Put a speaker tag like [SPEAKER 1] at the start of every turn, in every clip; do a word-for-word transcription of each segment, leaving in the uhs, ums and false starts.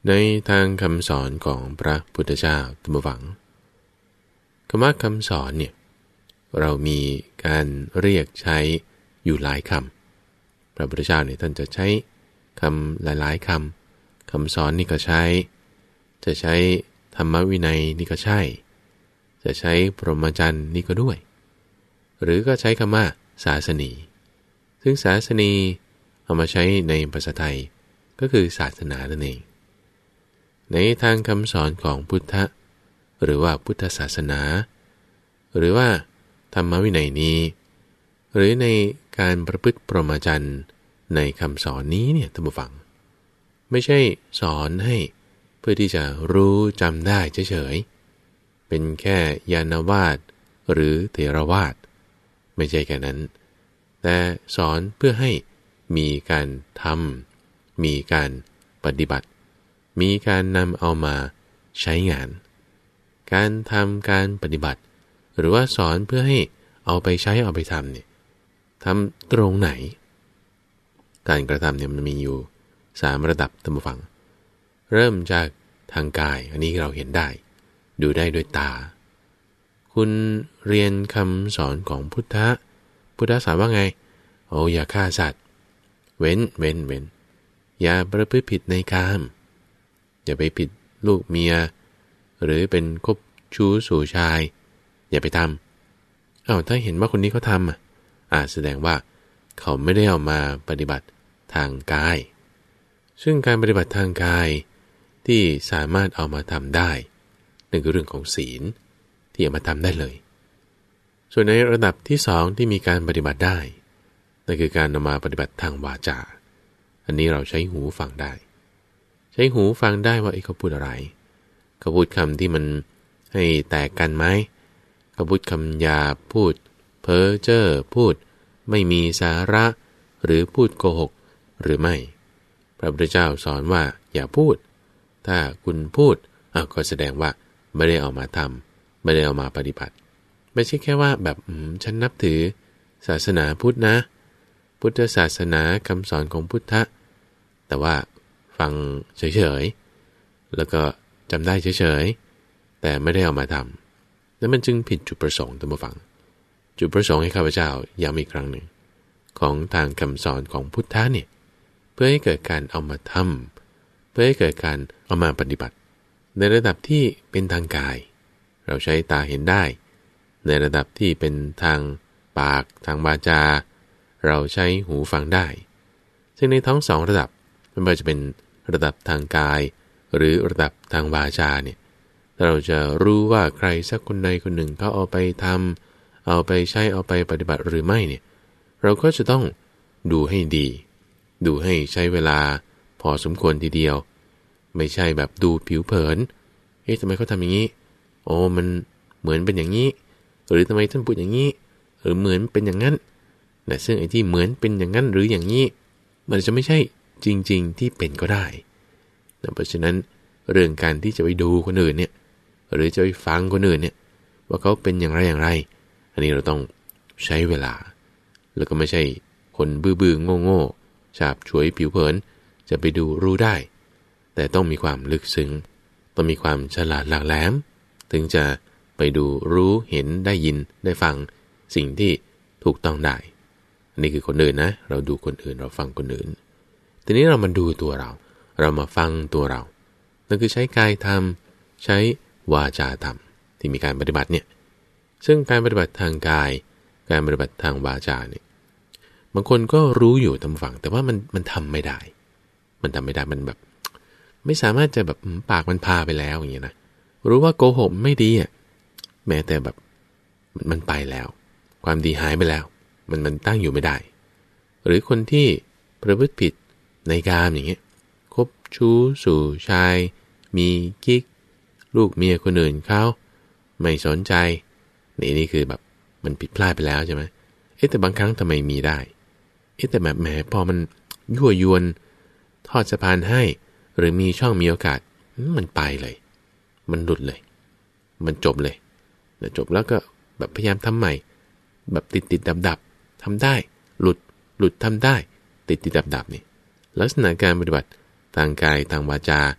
[SPEAKER 1] ในทางคำสอนของพระพุทธเจ้าธรรมวังคำว่าคำสอนเนี่ยเรามีการเรียกใช้อยู่หลายคำพระพุทธเจ้าเนี่ยท่านจะใช้คำหลายๆคำคำสอนนี่ก็ใช้จะใช้ธรรมวินัยนี่ก็ใช่จะใช้พรหมจรรย์นี่ก็ด้วยหรือก็ใช้คำว่าศาสนีซึ่งศาสนีเอามาใช้ในภาษาไทยก็คือศาสนานั่นเองในทางคำสอนของพุทธะหรือว่าพุทธศาสนาหรือว่าธรรมวินัยนี้หรือในการประพฤติพรหมจรรย์ในคำสอนนี้เนี่ยท่านผู้ฟังไม่ใช่สอนให้เพื่อที่จะรู้จำได้เฉยๆเป็นแค่ยานวาทหรือเถรวาทไม่ใช่แค่นั้นแต่สอนเพื่อให้มีการทำมีการปฏิบัติมีการนำเอามาใช้งานการทำการปฏิบัติหรือว่าสอนเพื่อให้เอาไปใช้เอาไปทำเนี่ยทำตรงไหนการกระทำเนี่ยมันมีอยู่สามระดับท่านผู้ฟังเริ่มจากทางกายอันนี้เราเห็นได้ดูได้ด้วยตาคุณเรียนคำสอนของพุทธะพุทธศาสนาว่าไงโอ้อย่าฆ่าสัตว์เว้นเว้นเว้นอย่าประพฤติผิดในกามอย่าไปผิดลูกเมียหรือเป็นคบชู้สู่ชายอย่าไปทำอ้าวถ้าเห็นว่าคนนี้เขาทำอ่ะอาจแสดงว่าเขาไม่ได้เอามาปฏิบัติทางกายซึ่งการปฏิบัติทางกายที่สามารถเอามาทำได้นั่นคือเรื่องของศีลที่เอามาทำได้เลยส่วนในระดับที่สองที่มีการปฏิบัติได้นั่นคือการนำมาปฏิบัติทางวาจาอันนี้เราใช้หูฟังได้ใช้หูฟังได้ว่าไอ้เขาพูดอะไรเขาพูดคำที่มันให้แตกกันไหมเขาพูดคำหยาบพูดเพ้อเจ้อพูดไม่มีสาระหรือพูดโกหกหรือไม่พระพุทธเจ้าสอนว่าอย่าพูดถ้าคุณพูดอ้าวก็แสดงว่าไม่ได้เอามาทำไม่ได้เอามาปฏิบัติไม่ใช่แค่ว่าแบบฉันนับถือศาสนาพุทธนะพุทธศาสนาคำสอนของพุทธะแต่ว่าฟังเฉยๆแล้วก็จำได้เฉยๆแต่ไม่ได้เอามาทำแล้วมันจึงผิดจุดประสงค์ท่านผู้ฟังจุดประสงค์ให้ข้าพเจ้าย้ำอีกครั้งหนึ่งของทางคำสอนของพุทธะเนี่ยเพื่อให้เกิดการเอามาทำเพื่อให้เกิดการเอามาปฏิบัติในระดับที่เป็นทางกายเราใช้ตาเห็นได้ในระดับที่เป็นทางปากทางวาจาเราใช้หูฟังได้ซึ่งในทั้งสองระดับไม่ว่าจะเป็นระดับทางกายหรือระดับทางวาจาเนี่ยเราจะรู้ว่าใครสักคนใดคนหนึ่งเขาเอาไปทำเอาไปใช้เอาไปปฏิบัติหรือไม่เนี่ยเราก็จะต้องดูให้ดีดูให้ใช้เวลาพอสมควรทีเดียวไม่ใช่แบบดูผิวเผินเอ๊ะทำไมเขาทำอย่างนี้โอ้มันเหมือนเป็นอย่างนี้หรือทำไมท่านพูดอย่างนี้หรือเหมือนเป็นอย่างนั้นแต่ซึ่งไอ้ที่เหมือนเป็นอย่างนั้นหรืออย่างนี้มันจะไม่ใช่จริงๆที่เป็นก็ได้เพราะฉะนั้นเรื่องการที่จะไปดูคนอื่นเนี่ยหรือจะไปฟังคนอื่นเนี่ยว่าเขาเป็นอย่างไรอย่างไรอันนี้เราต้องใช้เวลาแล้วก็ไม่ใช่คนบื้อๆโง่ๆฉาบฉวยผิวเผินจะไปดูรู้ได้แต่ต้องมีความลึกซึ้งต้องมีความฉลาดหลากแหลมถึงจะไปดูรู้เห็นได้ยินได้ฟังสิ่งที่ถูกต้องได้อันนี้คือคนอื่นนะเราดูคนอื่นเราฟังคนอื่นทีนี้เรามาดูตัวเราเรามาฟังตัวเรานั่นคือใช้กายทำใช้วาจาทำที่มีการปฏิบัติเนี่ยซึ่งการปฏิบัติทางกายการปฏิบัติทางวาจาเนี่ยบางคนก็รู้อยู่ทำฝั่งแต่ว่ามันมันทำไม่ได้มันทำไม่ได้มันแบบไม่สามารถจะแบบปากมันพาไปแล้วอย่างเงี้ยนะรู้ว่าโกหกไม่ดีอ่ะแม้แต่แบบมันไปแล้วความดีหายไปแล้วมันมันตั้งอยู่ไม่ได้หรือคนที่ประพฤติผิดในกามอย่างเงี้ยคบชู้สู่ชายมีกิ๊กลูกเมียคนอื่นเขาไม่สนใจนี่นี่คือแบบมันผิดพลาดไปแล้วใช่ไหมเอ๊ะแต่บางครั้งทำไมมีได้เอ๊ะแต่แบบแหมพอมันยั่วยวนทอดสะพานให้หรือมีช่องมีโอกาสมันไปเลยมันหลุดเลยมันจบเลยแต่จบแล้วก็แบบพยายามทำใหม่แบบติดติดดับดับทำได้หลุดหลุดทำได้ติดติดดับดับนี่ลักษณะการปฏิบัติทางกายทางวาจา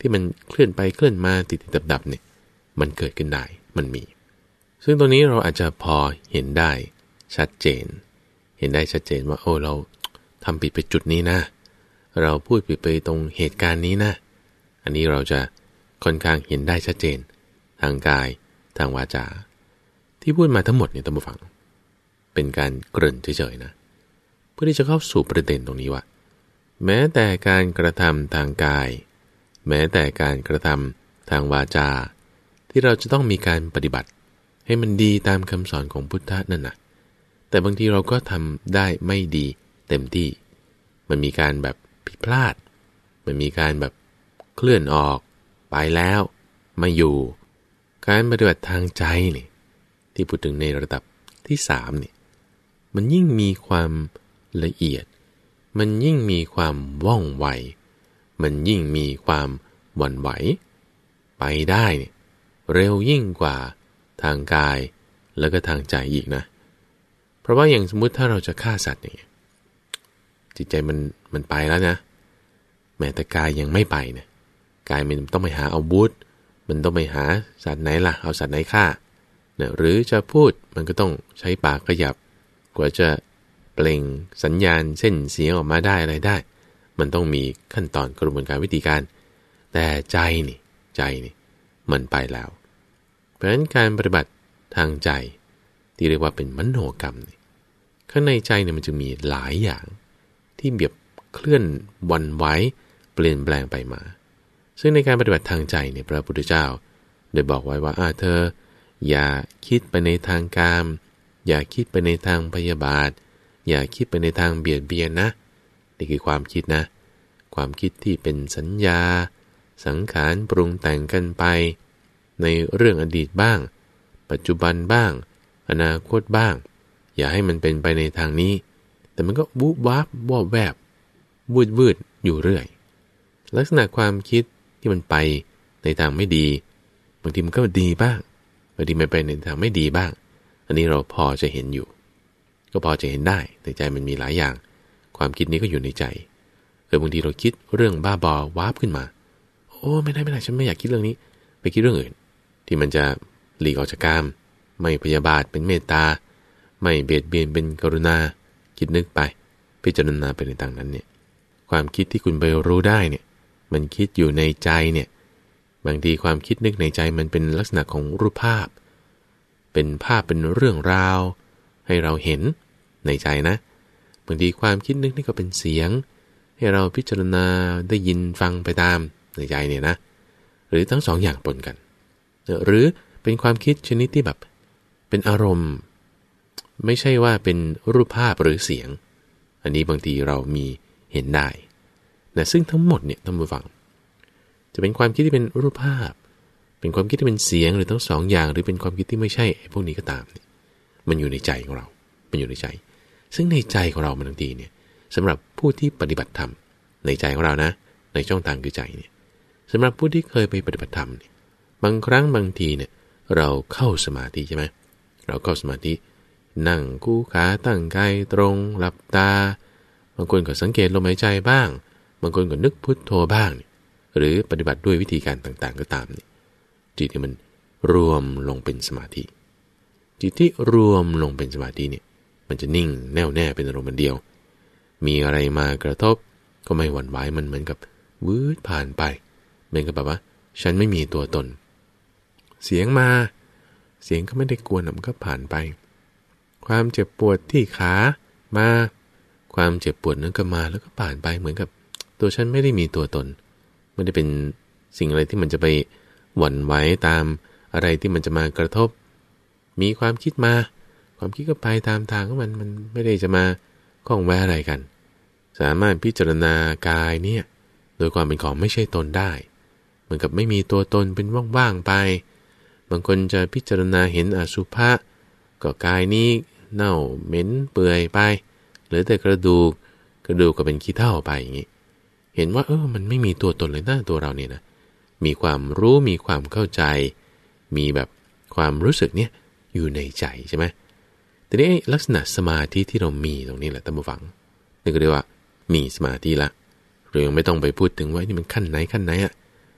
[SPEAKER 1] ที่มันเคลื่อนไปเคลื่อนมาติดติดดับๆเนี่ยมันเกิดขึ้นได้มันมีซึ่งตรงนี้เราอาจจะพอเห็นได้ชัดเจนเห็นได้ชัดเจนว่าโอ้เราทำผิดไปจุดนี้นะเราพูดผิดไปตรงเหตุการณ์นี้นะอันนี้เราจะค่อนข้างเห็นได้ชัดเจนทางกายทางวาจาที่พูดมาทั้งหมดเนี่ยท่านผู้ฟังเป็นการเกริ่นเฉยๆนะเพื่อที่จะเข้าสู่ประเด็นตรงนี้ว่าแม้แต่การกระทำทางกายแม้แต่การกระทำทางวาจาที่เราจะต้องมีการปฏิบัติให้มันดีตามคำสอนของพุทธะนั่นนะแต่บางทีเราก็ทำได้ไม่ดีเต็มที่มันมีการแบบผิดพลาดมันมีการแบบเคลื่อนออกไปแล้วไม่อยู่การปฏิบัติทางใจนี่ที่พูดถึงในระดับที่สามนี่มันยิ่งมีความละเอียดมันยิ่งมีความว่องไวมันยิ่งมีความหวั่นไหวไปได้เนี่ยเร็วยิ่งกว่าทางกายแล้วก็ทางใจอีกนะเพราะว่าอย่างสมมุติถ้าเราจะฆ่าสัตว์อย่างเงี้ยจิตใจมันมันไปแล้วนะแม้แต่กายยังไม่ไปเนี่ยกายมันต้องไปหาอาวุธมันต้องไปหาสัตว์ไหนล่ะเอาสัตว์ไหนฆ่าเนี่ยหรือจะพูดมันก็ต้องใช้ปากขยับกว่าจะเปล่งสัญญาณเส้นเสียงออกมาได้อะไรได้มันต้องมีขั้นตอนกระบวนการวิธีการแต่ใจนี่ใจนี่มันไปแล้วเพราะฉะนั้นการปฏิบัติทางใจที่เรียกว่าเป็นมโนกรรมนี่ข้างในใจเนี่ยมันจะมีหลายอย่างที่แบบเคลื่อนวันไหวเปลี่ยนแปลงไปมาซึ่งในการปฏิบัติทางใจเนี่ยพระพุทธเจ้าได้บอกไว้ว่าอ่าเธออย่าคิดไปในทางกามอย่าคิดไปในทางพยาบาทอย่าคิดไปในทางเบียดเบียนนะนี่คือความคิดนะความคิดที่เป็นสัญญาสังขารปรุงแต่งกันไปในเรื่องอดีตบ้างปัจจุบันบ้างอนาคตบ้างอย่าให้มันเป็นไปในทางนี้แต่มันก็วุบวับวอบแวบวืดวืดอยู่เรื่อยลักษณะความคิดที่มันไปในทางไม่ดีบางทีมันก็ดีบ้างบางทีมันไปในทางไม่ดีบ้างอันนี้เราพอจะเห็นอยู่ก็พอจะเห็นได้ในใจมันมีหลายอย่างความคิดนี้ก็อยู่ในใจเออบางทีเราคิดเรื่องบ้าบอวาบขึ้นมาโอ้ไม่ได้ไม่ได้ฉันไม่อยากคิดเรื่องนี้ไปคิดเรื่องอื่นที่มันจะหลีกออกจากกามไม่พยาบาทเป็นเมตตาไม่เบียดเบียนเป็นกรุณาคิดนึกไปพิจารณาไปในทางนั้นเนี่ยความคิดที่คุณไปรู้ได้เนี่ยมันคิดอยู่ในใจเนี่ยบางทีความคิดนึกในใจมันเป็นลักษณะของรูปภาพเป็นภาพเป็นเรื่องราวให้เราเห็นในใจนะบางทีความคิดนึกนี่ก็เป็นเสียงให้เราพิจารณาได้ยินฟังไปตามในใจเนี่ยนะหรือทั้งสองอย่างปนกันหรือเป็นความคิดชนิดที่แบบเป็นอารมณ์ไม่ใช่ว่าเป็นรูปภาพหรือเสียงอันนี้บางทีเรามีเห็นได้นะซึ่งทั้งหมดเนี่ยท่านผู้ฟังจะเป็นความคิดที่เป็นรูปภาพเป็นความคิดที่เป็นเสียงหรือทั้งสองอย่างหรือเป็นความคิดที่ไม่ใช่ไอ้พวกนี้ก็ตามเนี่ยมันอยู่ในใจของเรามันอยู่ในใจซึ่งในใจของเรามันบางทีเนี่ยสำหรับผู้ที่ปฏิบัติธรรมในใจของเรานะในช่องทางคือใจเนี่ยสำหรับผู้ที่เคยไปปฏิบัติธรรมเนี่ยบางครั้งบางทีเนี่ยเราเข้าสมาธิใช่ไหมเราเข้าสมาธินั่งคู่ขาตั้งกายตรงหลับตาบางคนก็สังเกตลมหายใจบ้างบางคนก็นึกพุทโธบ้างหรือปฏิบัติด้วยวิธีการต่างๆก็ตามเนี่ยจิตที่มันรวมลงเป็นสมาธิจิตที่รวมลงเป็นสมาธิเนี่ยมันจะนิ่งแน่วแน่เป็นอารมณ์เดียวมีอะไรมากระทบก็ไม่หวั่นไหวมันเหมือนกับวืดผ่านไปเหมือนกับแบบว่าฉันไม่มีตัวตนเสียงมาเสียงก็ไม่ได้กวนมันก็ผ่านไปความเจ็บปวดที่ขามาความเจ็บปวดนั้นก็มาแล้วก็ผ่านไปเหมือนกับตัวฉันไม่ได้มีตัวตนไม่ได้เป็นสิ่งอะไรที่มันจะไปหวั่นไหวตามอะไรที่มันจะมากระทบมีความคิดมาความคิดก็ไปตามทางของมันมันไม่ได้จะมาข้องแวะอะไรกันสามารถพิจารณากายเนี่ยโดยความเป็นของไม่ใช่ตนได้เหมือนกับไม่มีตัวตนเป็นว่างๆไปบางคนจะพิจารณาเห็นอสุภะก็กายนี้เน่าเหม็นเปื่อยไปเหลือแต่กระดูกกระดูกก็เป็นขี้เถ้าไปอย่างนี้เห็นว่าเออมันไม่มีตัวตนเลยนะตัวเราเนี่ยนะมีความรู้มีความเข้าใจมีแบบความรู้สึกเนี่ยอยู่ในใจใช่ไหมแต่นี่ลักษณะสมาธิที่เรามีตรงนี้แหละท่านผู้ฟังนี่ก็เรียกว่ามีสมาธิละเรายังไม่ต้องไปพูดถึงว่านี่มันขั้นไหนขั้นไหนอะ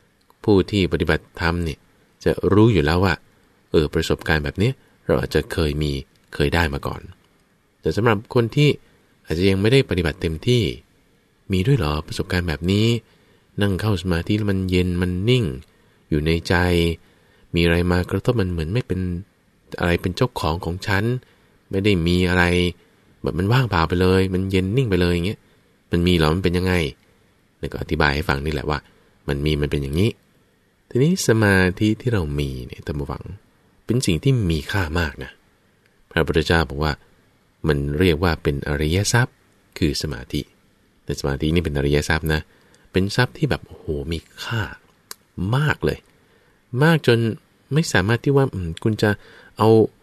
[SPEAKER 1] ผู้ที่ปฏิบัติธรรมเนี่ยจะรู้อยู่แล้วว่าเออประสบการณ์แบบนี้เราอาจจะเคยมีเคยได้มาก่อนแต่สำหรับคนที่อาจจะยังไม่ได้ปฏิบัติเต็มที่มีด้วยเหรอประสบการณ์แบบนี้นั่งเข้าสมาธิแล้วมันเย็นมันนิ่งอยู่ในใจมีอะไรมากระทบมันเหมือนไม่เป็นอะไรเป็นเจ้าของของฉันไม่ได้มีอะไรแบบมันว่างเปล่าไปเลยมันเย็นนิ่งไปเลยอย่างเงี้ยมันมีเหรอมันเป็นยังไงแล้วก็อธิบายให้ฟังนี่แหละว่ามันมีมันเป็นอย่างนี้ทีนี้สมาธิที่เรามีเนี่ยท่านผู้ฟังเป็นสิ่งที่มีค่ามากนะพระพุทธเจ้าบอกว่ามันเรียกว่าเป็นอริยทรัพย์คือสมาธิแต่สมาธินี่เป็นอริยทรัพย์นะเป็นทรัพย์ที่แบบโอ้โหมีค่ามากเลยมากจนไม่สามารถที่ว่าคุณจะเอา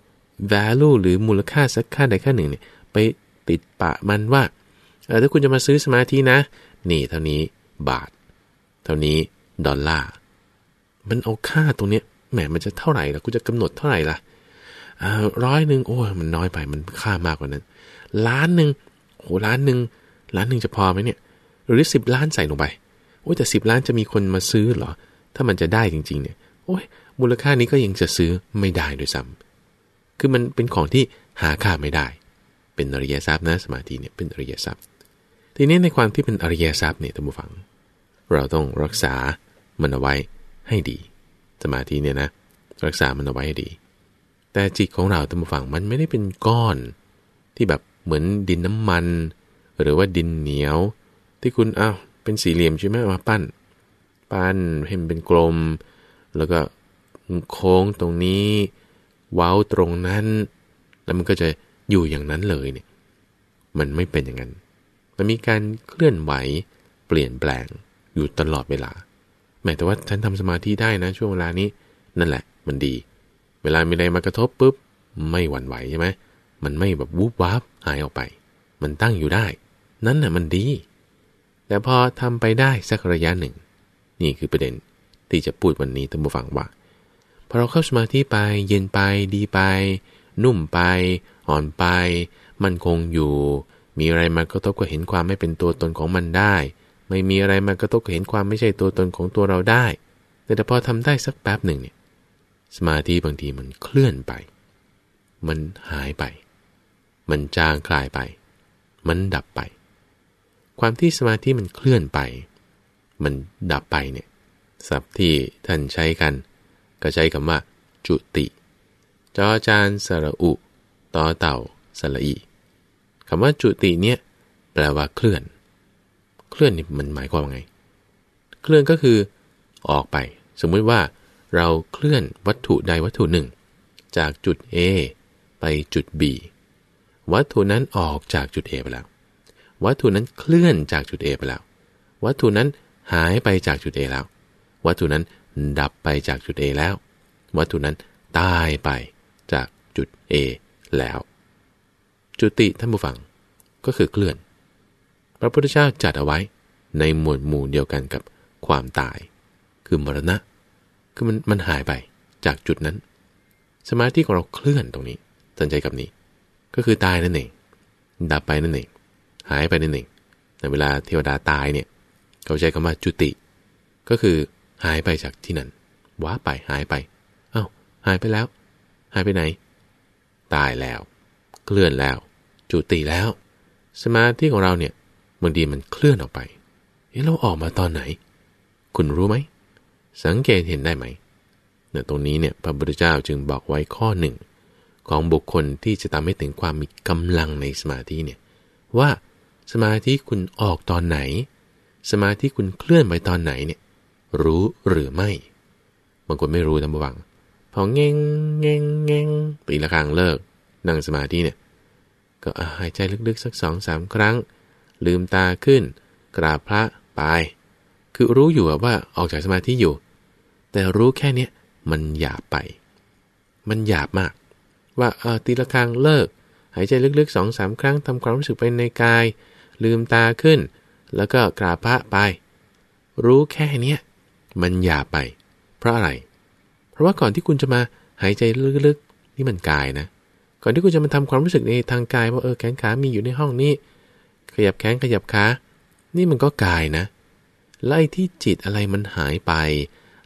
[SPEAKER 1] value หรือมูลค่าสักค่าใดค่าหนึ่งเนี่ยไปติดปะมันว่าเออถ้าคุณจะมาซื้อสมาธินะนี่เท่านี้บาทเท่านี้ดอลลาร์มันเอาค่าตรงเนี้ยแหมมันจะเท่าไหร่ล่ะกูจะกำหนดเท่าไหร่ล่ะอ่าร้อยหนึ่งโอ้ยมันน้อยไปมันค่ามากกว่านั้นล้านหนึ่งโหล้านหนึ่งล้านหนึ่งจะพอไหมเนี่ยหรือสิบล้านใส่ลงไปโอ้ยแต่สิบล้านจะมีคนมาซื้อเหรอถ้ามันจะได้จริงๆเนี่ยโอ้ยมูลค่านี้ก็ยังจะซื้อไม่ได้ด้วยซ้ำคือมันเป็นของที่หาค่าไม่ได้เป็นอริยทรัพย์นะสมาธิเนี่ยเป็นอริยทรัพย์ทีนี้ในความที่เป็นอริยทรัพย์เนี่ยท่านผู้ฟังเราต้องรักษามันเอาไว้ให้ดีสมาธิเนี่ยนะรักษามันเอาไว้ให้ดีแต่จิตของเราท่านผู้ฟังมันไม่ได้เป็นก้อนที่แบบเหมือนดินน้ำมันหรือว่าดินเหนียวที่คุณอ้าวเป็นสี่เหลี่ยมใช่ไหมมาปั้นปั้นให้มันเป็นกลมแล้วก็โค้งตรงนี้เว้าตรงนั้นแล้วมันก็จะอยู่อย่างนั้นเลยเนี่ยมันไม่เป็นอย่างนั้นมันมีการเคลื่อนไหวเปลี่ยนแปลงอยู่ตลอดเวลาแม้แต่ว่าฉันทำสมาธิได้นะช่วงเวลานี้นั่นแหละมันดีเวลามีอะไรมากระทบปุ๊บไม่หวั่นไหวใช่ไหมมันไม่แบบวูบวาบหายออกไปมันตั้งอยู่ได้นั่นน่ะมันดีแต่พอทำไปได้สักระยะหนึ่งนี่คือประเด็นที่จะพูดวันนี้ท่านผู้ฟังว่าพอเราเข้าสมาธิไปเย็นไปดีไปนุ่มไปอ่อนไปมันคงอยู่มีอะไรมากระทบก็เห็นความไม่เป็นตัวตนของมันได้ไม่มีอะไรมากระทบก็เห็นความไม่ใช่ตัวตนของตัวเราได้แต่พอทำได้สักแป๊บหนึ่งเนี่ยสมาธิบางทีมันเคลื่อนไปมันหายไปมันจางคลายไปมันดับไปความที่สมาธิมันเคลื่อนไปมันดับไปเนี่ยศัพท์ที่ท่านใช้กันก็ใช้คำว่าจุติจอจานสระอุต่อเต่าสระอีคำว่าจุติเนี่ยแปลว่าเคลื่อนเคลื่อนนี่มันหมายความว่าไงเคลื่อนก็คือออกไปสมมุติว่าเราเคลื่อนวัตถุใดวัตถุหนึ่งจากจุด A ไปจุด B วัตถุนั้นออกจากจุด A ไปแล้ววัตถุนั้นเคลื่อนจากจุด A ไปแล้ววัตถุนั้นหายไปจากจุด A แล้ววัตถุนั้นดับไปจากจุด A แล้ววัตถุนั้นตายไปจากจุด A แล้วจุติท่านผู้ฟังก็คือเคลื่อนพระพุทธเจ้าจัดเอาไว้ในหมวดหมู่เดียวกันกับความตายคือมรณะคือมันมันหายไปจากจุดนั้นสมาธิของเราเคลื่อนตรงนี้สนใจกับนี้ก็คือตายนั่นเองดับไปนั่นเองหายไปนั่นเองในเวลาเทวดาตายเนี่ยเขาใช้คำว่าจุติก็คือหายไปจากที่นั้นว้าไปหายไปเอ้าหายไปแล้วหายไปไหนตายแล้วเคลื่อนแล้วจุติแล้วสมาธิของเราเนี่ยบางทีมันเคลื่อนออกไปเอ๊ะเราออกมาตอนไหนคุณรู้ไหมสังเกตเห็นได้ไหมเนี่ยตรงนี้เนี่ยพระพุทธเจ้าจึงบอกไว้ข้อหนึ่งของบุคคลที่จะทำให้ถึงความมีกำลังในสมาธิเนี่ยว่าสมาธิคุณออกตอนไหนสมาธิคุณเคลื่อนไปตอนไหนเนี่ยรู้หรือไม่บางคนไม่รู้ท่านผู้ฟังพอเง่งเง่งเง่งตีละครั้งเลิกนั่งสมาธิเนี่ยก็หายใจลึกๆสักสองสามครั้งลืมตาขึ้นกราบพระไปคือรู้อยู่ว่าออกจากสมาธิอยู่แต่รู้แค่นี้มันหยาบไปมันหยาบมากว่าเออตีละครั้งเลิกหายใจลึกๆ สองถึงสาม ครั้งทำความรู้สึกไปในกายลืมตาขึ้นแล้วก็กราบพระไปรู้แค่นี้มันหยาบไปเพราะอะไรเพราะว่าก่อนที่คุณจะมาหายใจลึกๆนี่มันกายนะก่อนที่คุณจะมาทำความรู้สึกในทางกายว่าเออแขนขามีอยู่ในห้องนี้ขยับแขนขยับขานี่มันก็กายนะไล่ที่จิตอะไรมันหายไป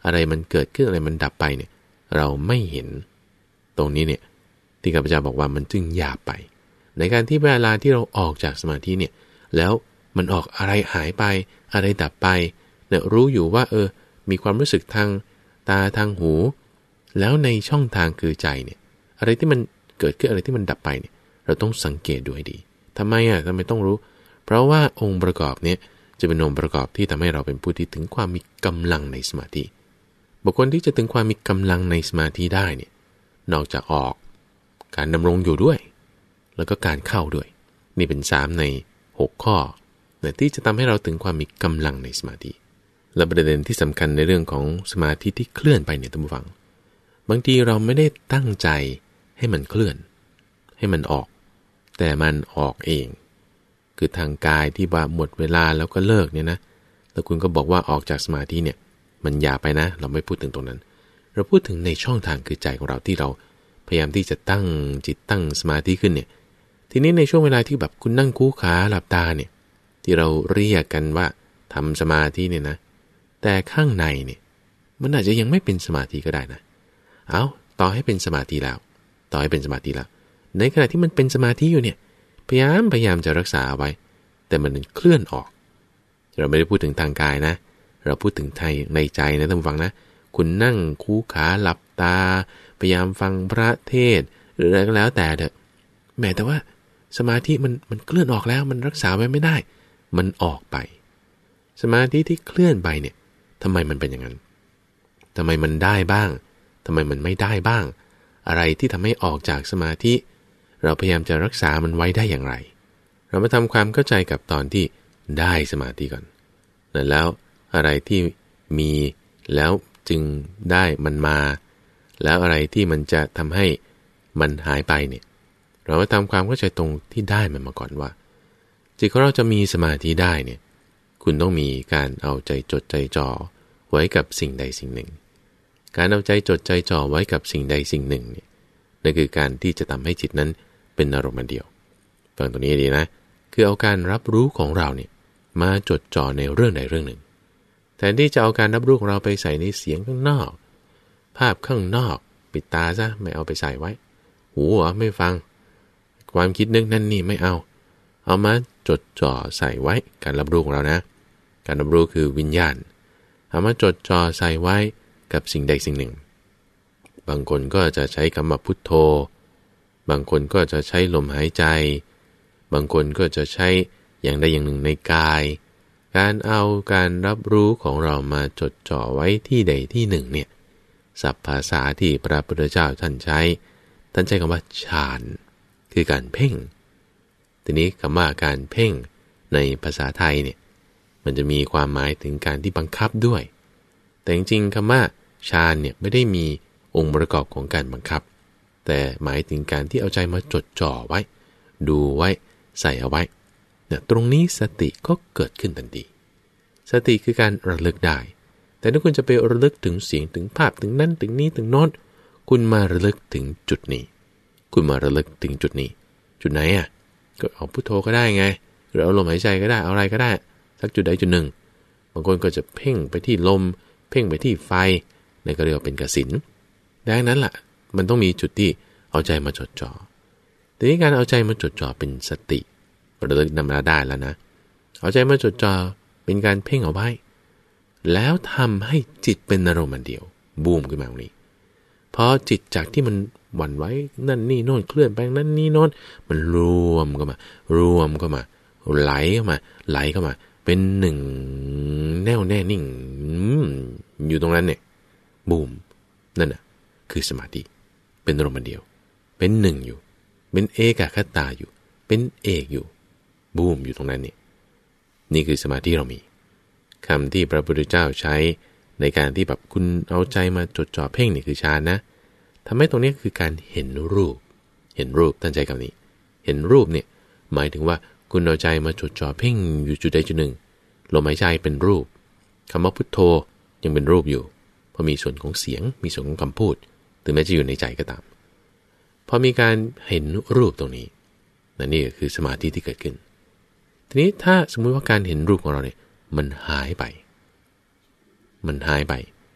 [SPEAKER 1] อะไรมันเกิดขึ้นอะไรมันดับไปเนี่ยเราไม่เห็นตรงนี้เนี่ยที่ข้าพเจ้าบอกว่ามันจึงหยาบไปในการที่เวลาที่เราออกจากสมาธิเนี่ยแล้วมันออกอะไรหายไปอะไรดับไปเนี่ยรู้อยู่ว่าเออมีความรู้สึกทางตาทางหูแล้วในช่องทางคือใจเนี่ยอะไรที่มันเกิดขึ้นอะไรที่มันดับไปเนี่ยเราต้องสังเกตดูให้ดีทำไมอ่ะทำไมต้องรู้เพราะว่าองค์ประกอบเนี่ยจะเป็นองค์ประกอบที่ทำให้เราเป็นผู้ที่ถึงความมีกำลังในสมาธิบุคคลที่จะถึงความมีกำลังในสมาธิได้เนี่ยนอกจากออกการดำรงอยู่ด้วยแล้วก็การเข้าด้วยนี่เป็นสามในหกข้อแต่ที่จะทำให้เราถึงความมีกำลังในสมาธิและประเด็นที่สำคัญในเรื่องของสมาธิที่เคลื่อนไปเนี่ยท่านผู้ฟังบางทีเราไม่ได้ตั้งใจให้มันเคลื่อนให้มันออกแต่มันออกเองคือทางกายที่ว่าหมดเวลาแล้วก็เลิกเนี่ยนะแล้วคุณก็บอกว่าออกจากสมาธิเนี่ยมันหยาบไปนะเราไม่พูดถึงตรงนั้นเราพูดถึงในช่องทางคือใจของเราที่เราพยายามที่จะตั้งจิตตั้งสมาธิขึ้นเนี่ยทีนี้ในช่วงเวลาที่แบบคุณนั่งคู่ขาหลับตาเนี่ยที่เราเรียกกันว่าทำสมาธิเนี่ยนะแต่ข้างในเนี่ยมันอาจจะยังไม่เป็นสมาธิก็ได้นะเอาต่อให้เป็นสมาธิแล้วต่อให้เป็นสมาธิแล้วในขณะที่มันเป็นสมาธิอยู่เนี่ยพยายามพยายามจะรักษาไว้แต่มันเคลื่อนออกเราไม่ได้พูดถึงทางกายนะเราพูดถึงไทยในใจนะท่านผู้ฟังนะคุณนั่งคู่ขาหลับตาพยายามฟังพระเทศน์หรืออะไรก็แล้วแต่เถอะแม้แต่ว่าสมาธิมันมันเคลื่อนออกแล้วมันรักษาไว้ไม่ได้มันออกไปสมาธิที่เคลื่อนไปเนี่ยทำไมมันเป็นอย่างนั้นทำไมมันได้บ้างทำไมมันไม่ได้บ้างอะไรที่ทำให้ออกจากสมาธิเราพยายามจะรักษามันไว้ได้อย่างไรเรามาทำความเข้าใจกับตอนที่ได้สมาธิก่อนแล้วอะไรที่มีแล้วจึงได้มันมาแล้วอะไรที่มันจะทำให้มันหายไปเนี่ยเรามาทำความเข้าใจตรงที่ได้มันมาก่อนว่าจิตของเราจะมีสมาธิได้เนี่ยคุณต้องมีการเอาใจจดใจจ่อไว้กับสิ่งใดสิ่งหนึ่งการเอาใจจดใจจ่อไว้กับสิ่งใดสิ่งหนึ่งเนี่ยนั่นคือการที่จะทำให้จิตนั้นเป็นอารมณ์เดียวฟังตรงนี้ดีนะคือเอาการรับรู้ของเราเนี่ยมาจดจ่อในเรื่องใดเรื่องหนึ่งแทนที่จะเอาการรับรู้ของเราไปใส่ในเสียงข้างนอกภาพข้างนอกปิดตาซะไม่เอาไปใส่ไว้หูเหรอไม่ฟังความคิดนึกนั่นนี่ไม่เอาเอามาจดจ่อใส่ไว้การรับรู้ของเรานะการรับรู้คือวิญญาณเอามาจดจ่อใส่ไว้กับสิ่งใดสิ่งหนึ่งบางคนก็จะใช้คำว่าพุทโธบางคนก็จะใช้ลมหายใจบางคนก็จะใช้อย่างใดอย่างหนึ่งในกายการเอาการรับรู้ของเรามาจดจ่อไว้ที่ใดที่หนึ่งเนี่ยศัพท์ภาษาที่พระพุทธเจ้าท่านใช้ท่านใช้คำว่าฌานคือการเพ่งทีนี้คำว่าการเพ่งในภาษาไทยเนี่ยมันจะมีความหมายถึงการที่บังคับด้วยแต่จริงๆคำว่าฌานเนี่ยไม่ได้มีองค์ประกอบของการบังคับแต่หมายถึงการที่เอาใจมาจดจ่อไว้ดูไว้ใส่เอาไว้เนี่ยตรงนี้สติก็เกิดขึ้นทันทีสติคือการระลึกได้แต่ถ้าคุณจะไประลึกถึงเสียงถึงภาพถึงนั้นถึงนี้ถึงโน้นคุณมาระลึกถึงจุดนี้คุณมาระลึกถึงจุดนี้จุดไหนอ่ะก็เอาพุทโธก็ได้ไงหรือเอาลมหายใจก็ได้เอาอะไรก็ได้สักจุดใดจุดหนึ่งบางคนก็จะเพ่งไปที่ลมเพ่งไปที่ไฟในก็เรียกว่าเป็นกสิณดังนั้นล่ะมันต้องมีจุดที่เอาใจมาจดจ่อแต่นี้การเอาใจมาจดจ่อเป็นสติระลึกนำมาได้แล้วนะเอาใจมาจดจ่อเป็นการเพ่งเอาไว้แล้วทำให้จิตเป็นอารมณ์เดียวบูมขึ้นมาตรงนี้พอจิตจากที่มันหวั่นไหวนั่นนี่โน่นเคลื่อนไปนั่นนี่โน่นมันรวมเข้ามารวมเข้ามาไหลเข้ามาไหลเข้ามาเป็นหนึ่งแน่วแน่นิ่งอยู่ตรงนั้นเนี่ยบูมนั่นน่ะคือสมาธิเป็นอารมณ์เดียวเป็นหนึ่งอยู่เป็นเอกคตาอยู่เป็นเอกอยู่บูมอยู่ตรงนั้นเนี่ยนี่คือสมาธิเรามีคำที่พระพุทธเจ้าใช้ในการที่แบบคุณเอาใจมาจดจ่อเพ่งนี่คือฌานนะทำให้ตรงนี้คือการเห็นรูปเห็นรูปตั้งใจคำนี้เห็นรูปเนี่ยหมายถึงว่าคุณเอาใจมาจดจ่อเพ่งอยู่จุดใดจุดหนึ่งลมหายใจเป็นรูปคำว่าพุทโธยังเป็นรูปอยู่เพราะมีส่วนของเสียงมีส่วนของคำพูดถึงแม้จะอยู่ในใจก็ตามพอมีการเห็นรูปตรงนี้นั่นนี่คือสมาธิที่เกิดขึ้นทีนี้ถ้าสมมุติว่าการเห็นรูปของเราเนี่ยมันหายไปมันหายไป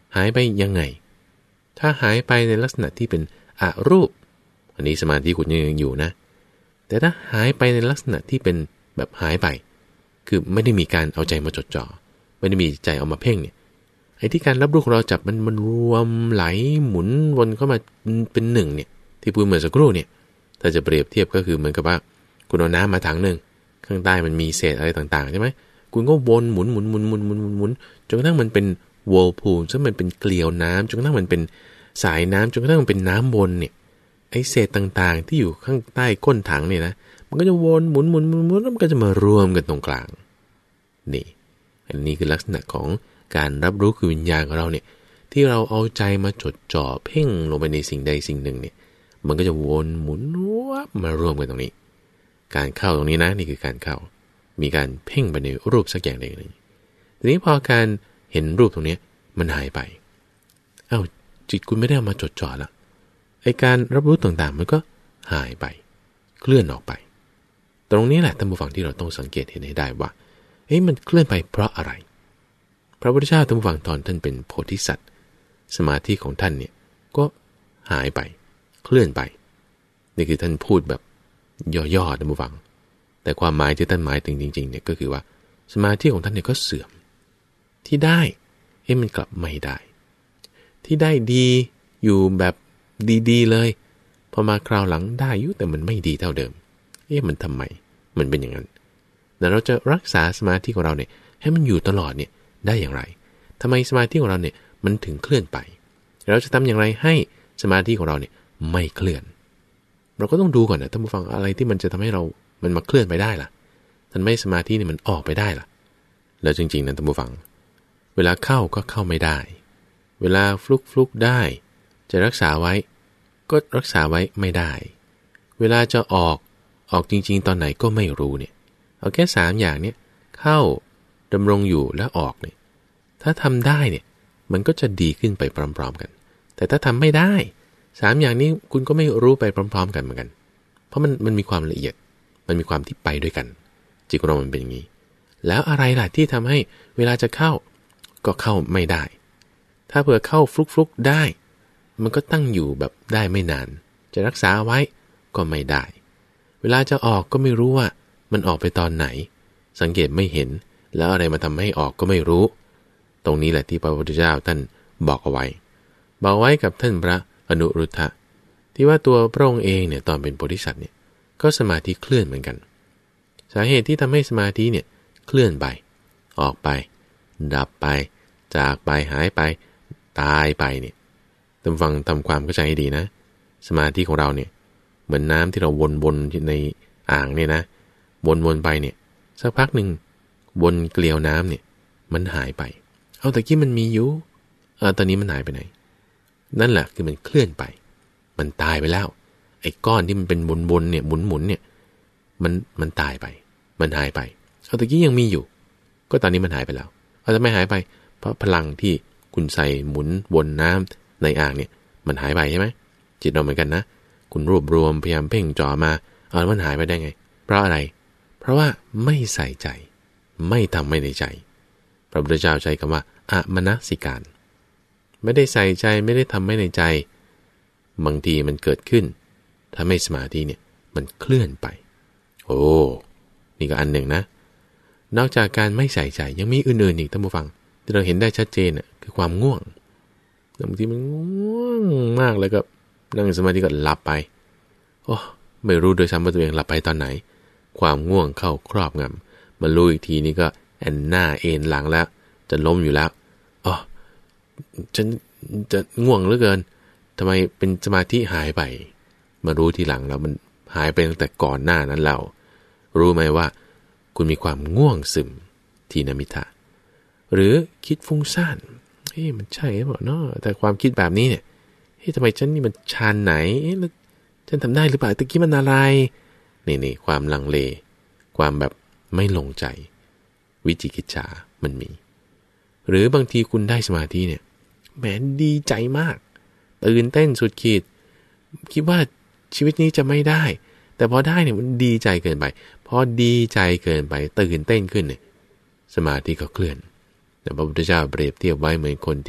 [SPEAKER 1] หายไปยังไงถ้าหายไปในลักษณะที่เป็นอรูปอันนี้สมาธิคุณยังอยู่นะแต่ถ้าหายไปในลักษณะที่เป็นแบบหายไปคือไม่ได้มีการเอาใจมาจดจ่อไม่ได้มีใจเอามาเพ่งเนี่ยไอ้ที่การรับรู้ของเราจับมันมันรวมไหลหมุนวนเข้ามาเป็นหนึ่งเนี่ยที่พูดเมื่อสักครู่เนี่ยถ้าจะเปรียบเทียบก็คือเหมือนกับว่าคุณเอาน้ำมาถังหนึ่งข้างใต้มันมีเศษอะไรต่างๆใช่ไหมคุณก็วนหมุนหมุนหมุนหมุนหมุนหมุนจนกระทั่งมันเป็นวอลพูลซึ่งมันเป็นเกลียวน้ำจนกระทั่งมันเป็นสายน้ำจนกระทั่งมันเป็นน้ำวนเนี่ยไอ้เศษต่างๆที่อยู่ข้างใต้ก้นถังเนี่ยนะมันก็จะวนหมุนหมุนหมุนหมุนแล้วมันก็จะมารวมกันตรงกลางนี่อันนี้คือลักษณะของการรับรู้คือวิญญาณของเราเนี่ยที่เราเอาใจมาจดจ่อเพ่งลงไปในสิ่งใดสิ่งหนึ่งเนี่ยมันก็จะวนหมุนวับมารวมกันตรงนี้การเข้าตรงนี้นะนี่คือการเข้ามีการเพ่งไปในรูปสักอย่างใดอย่างหนึ่งทีนี้พอการเห็นรูปตรงนี้มันหายไปอ้าวจิตคุณไม่ได้เอามาจดจ่อละไอ้การรับรู้ต่างๆมันก็หายไปเคลื่อนออกไปตรงนี้แหละท่านผู้ฟังที่เราต้องสังเกตเห็นให้ได้ว่าเฮ้ยมันเคลื่อนไปเพราะอะไรพระพุทธเจ้าท่านผู้ฟังตอนท่านเป็นโพธิสัตว์สมาธิของท่านเนี่ยก็หายไปเคลื่อนไปนี่คือท่านพูดแบบย่อๆท่านผู้ฟังแต่ความหมายที่ท่านหมายถึงจริงๆเนี่ยก็คือว่าสมาธิของท่านเนี่ยก็เสื่อมที่ได้เอ๊ะมันกลับไม่ได้ที่ได้ดีอยู่แบบดีๆเลยพอมาคราวหลังได้อยู่แต่มันไม่ดีเท่าเดิมเอ๊ะมันทำไมมันเป็นอย่างนั้นแต่เราจะรักษาสมาธิของเราเนี่ยให้มันอยู่ตลอดเนี่ยได้อย่างไรทำไมสมาธิของเราเนี่ยมันถึงเคลื่อนไปเราจะทำอย่างไรให้สมาธิของเราเนี่ยไม่เคลื่อนเราก็ต้องดูก่อนนะท่านผู้ฟังอะไรที่มันจะทำให้เรามันมาเคลื่อนไปได้ล่ะท่านไม่สมาธิเนี่ยมันออกไปได้ล่ะแล้วจริงๆนะท่านผู้ฟังเวลาเข้าก็เข้าไม่ได้เวลาฟลุกฟลุกได้จะรักษาไว้ก็รักษาไว้ไม่ได้เวลาจะออกออกจริงๆตอนไหนก็ไม่รู้เนี่ยเอาแค่สามอย่างเนี่ยเข้าดำรงอยู่และออกเนี่ยถ้าทำได้เนี่ยมันก็จะดีขึ้นไปพร้อมๆกันแต่ถ้าทำไม่ได้สามอย่างนี้คุณก็ไม่รู้ไปพร้อมๆกันเหมือนกันเพราะมันมันมีความละเอียดมันมีความที่ไปด้วยกันจิตของเรามันเป็นอย่างนี้แล้วอะไรล่ะที่ทำให้เวลาจะเข้าก็เข้าไม่ได้ถ้าเผื่อเข้าฟลุกๆได้มันก็ตั้งอยู่แบบได้ไม่นานจะรักษาไว้ก็ไม่ได้เวลาจะออกก็ไม่รู้ว่ามันออกไปตอนไหนสังเกตไม่เห็นแล้วอะไรมาทำให้ออกก็ไม่รู้ตรงนี้แหละที่พระพุทธเจ้าท่านบอกเอาไว้บอกไว้กับท่านพระอนุรุทธะที่ว่าตัวพระองค์เองเนี่ยตอนเป็นโพธิสัตว์เนี่ยก็สมาธิเคลื่อนเหมือนกันสาเหตุที่ทำให้สมาธิเนี่ยเคลื่อนไปออกไปดับไปจากไปหายไปตายไปเนี่ยท่านฟังทำความเข้าใจให้ดีนะสมาธิของเราเนี่ยเหมือนน้ำที่เราวนๆในอ่างเนี่ยนะวนๆไปเนี่ยสักพักหนึ่งวนเกลียวน้ำเนี่ยมันหายไปเอาแต่กี้มันมีอยู่เออตอนนี้มันหายไปไหนนั่นแหละคือมันเคลื่อนไปมันตายไปแล้วไอ้ก้อนที่มันเป็นบนๆเนี่ยหมุนๆเนี่ยมันมันตายไปมันหายไปเอาแต่กี้ยังมีอยู่ก็ตอนนี้มันหายไปแล้วเอาแต่ไม่หายไปเพราะพลังที่คุณใส่หมุนวนน้ำในอ่างเนี่ยมันหายไปใช่ไหมจิตเราเหมือนกันนะคุณรวบรวมพยายามเพ่งจ่อมาเอาแล้วมันหายไปได้ไงเพราะอะไรเพราะว่าไม่ใส่ใจไม่ทำไม่ในใจพระพุทธเจ้าใช้คำว่าอะมนสิการไม่ได้ใส่ใจไม่ได้ทำไม่ในใจบางทีมันเกิดขึ้นถ้าไม่สมาธิเนี่ยมันเคลื่อนไปโอ้นี่ก็อันหนึ่งนะนอกจากการไม่ใส่ใจยังมีอื่นๆอีกท่านผู้ฟังที่เราเห็นได้ชัดเจนน่ะคือความง่วงบางทีมันง่วงมากเลยก็นั่งสมาธิก็หลับไปโอ้ไม่รู้โดยซ้ำว่าตัวเองหลับไปตอนไหนความง่วงเข้าครอบงำมารู้อีกทีนี่ก็แอนหน้าเอ็นหลังแล้วจะล้มอยู่แล้วอ๋อฉันจะง่วงเหลือเกินทำไมเป็นสมาธิหายไปมารู้ทีหลังแล้วมันหายไปตั้งแต่ก่อนหน้านั้นแล้วรู้ไหมว่าคุณมีความง่วงซึมทีนมิทะหรือคิดฟุ้งซ่านเฮ้ยมันใช่หรือเปล่าเนาะแต่ความคิดแบบนี้เนี่ยเฮ้ยทำไมฉันนี่มันชานไหนเอ๊ะแล้วฉันทำได้หรือเปล่าตะกี้มันอะไรนี่นี่ความลังเลความแบบไม่ลงใจวิจิกิจฉามันมีหรือบางทีคุณได้สมาธิเนี่ยแหมดีใจมากตื่นเต้นสุดขีดคิดว่าชีวิตนี้จะไม่ได้แต่พอได้เนี่ยมันดีใจเกินไปพอดีใจเกินไปตื่นเต้นขึ้นเนี่ยสมาธิก็เคลื่อนแต่พระพุทธเจ้าเปรียบเทียบไว้เหมือนคนที่